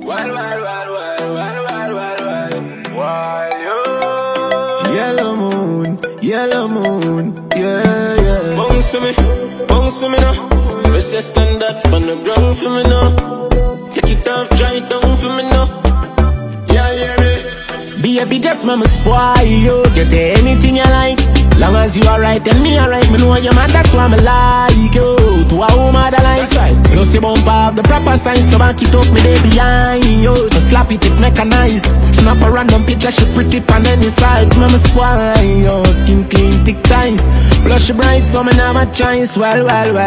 Yellow moon, yeah, yeah. Bounce to me now. Rest your stand up on the ground for me now. Take it off, dry it down for me now. Yeah, yeah, me. Baby, just mama spoil you. Get anything you like. Long as you alright, and me alright. Me know you're mad, that's why me like you. To a woman that likes right. Plus the bump have the proper signs, so back it up, me they behind you. To slap it, it mechanized. Snap a random picture, she pretty pan any side. Mama spoil you, skin clean, thick ties. Blush bright, so me never choice. Well.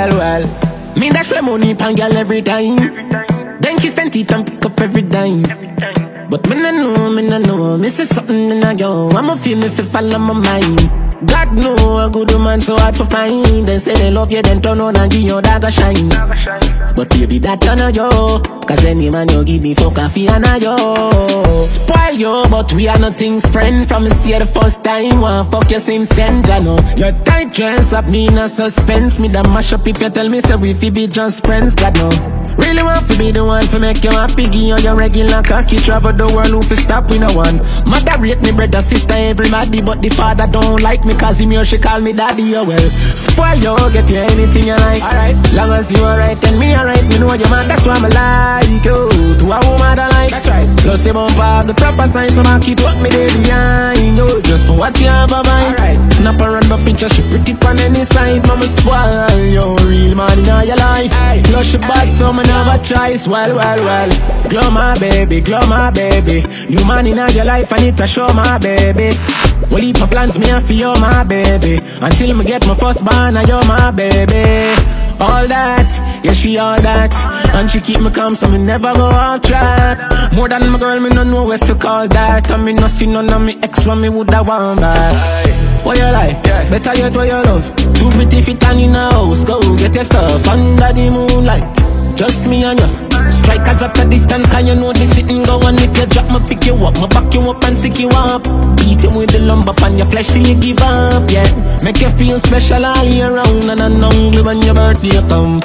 Me that's where money pan girl every time. Then kiss and teeth and pick up every dime. But me no know, me see something in a yo. I'ma feel me fi follow my mind. God know a good woman so hard to find. They say they love you, then turn on and give your dagger shine. But baby, that turn on yo. Cause any man you give me fuck a fee and a yo. Spoil you, but we are nothing's friend. From see the first time, one fuck you since then, Jano. Your tight dress up me in a suspense. Me that mash up if you tell me say we fi be just friends, God no. Really want to be the one to make you happy. Give you your regular cocky. Travel the world, who fi stop with no one. Mother rate me, brother, sister, everybody. But the father don't like me, cause him here she call me daddy, oh well. Spoil you, get you anything you like. Alright, long as you alright and me alright. Me know your man, that's why me like you. To a woman that like. That's right. Plus the bump have the proper signs, so I keep up me day behind you. Just for what you have a mind. Alright, snap a random picture, she pretty on any side. Mama spoil you, real man in all your life. Plus she bad, so me never choice. Well. Glow my baby. You man in all your life, I need to show my baby. Well, if my plans me and feel my baby. Until me get my first born, and you're my baby. All that, yeah, she all that. And she keep me calm, so me never go off track. More than my girl, me no know if you call that. And me no see none of me ex when me woulda want back. What you like? Yeah. Better yet what you love. Too pretty fit and in a house. Go get your stuff under the moonlight. Just me and you. Strikers at a distance, can you know this sitting go on. If you drop me pick you up, me back you up and stick you up. Beat you with the lumber pan your flesh till you give up, yeah. Make you feel special all year round. And I'm hungry when your birthday come.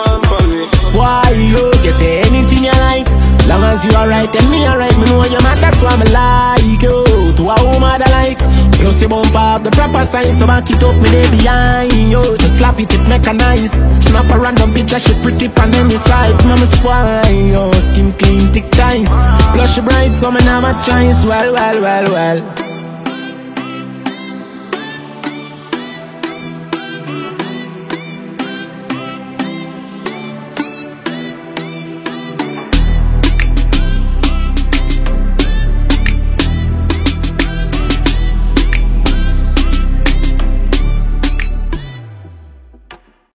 Why you get anything you like. Long as you alright and me alright. Me know you're mad, that's why me like you. To a woman that like. Plus the bump have the proper signs, so back it up me day behind you. To slap it, it mechanized. Snap a random picture, she pretty pan any side. Mama spoil you, skin clean, thick ties. Blush bright, so me never choice. Well.